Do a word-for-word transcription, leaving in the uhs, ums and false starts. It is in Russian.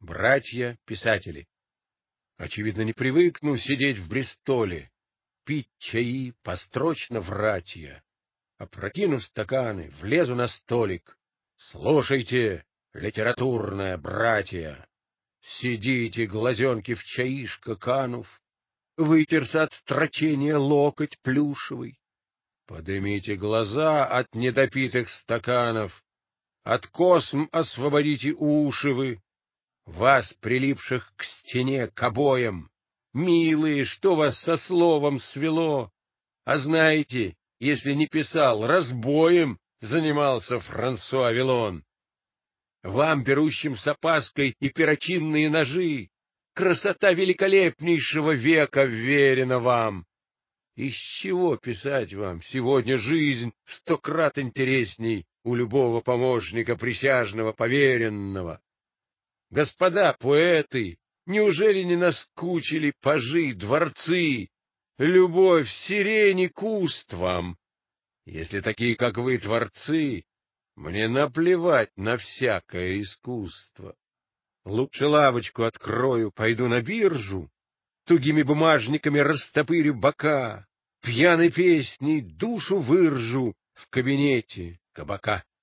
Братья-писатели. Очевидно, не привыкну сидеть в Бристоле, пить чаи, построчно врать я. Опрокину стаканы, влезу на столик. Слушайте, литературное братья. Сидите, глазенки в чаишко канув, вытерся от строчения локоть плюшевый. Подымите глаза от недопитых стаканов, от косм освободите уши вы, вас, прилипших к стене, к обоям. Милые, что вас со словом свело? А знаете, если не писал, разбоем занимался Франсуа Вилон. Вам, берущим с опаской и перочинные ножи, красота великолепнейшего века вверена вам. Из чего писать вам сегодня жизнь в сто крат интересней у любого помощника присяжного поверенного? Господа поэты, неужели не наскучили пажи, дворцы, любовь, сирени, куст вам? Если такие, как вы, творцы, мне наплевать на всякое искусство. Лучше лавочку открою, пойду на биржу, тугими бумажниками растопырю бока, пьяной песней душу выржу в кабинете кабака.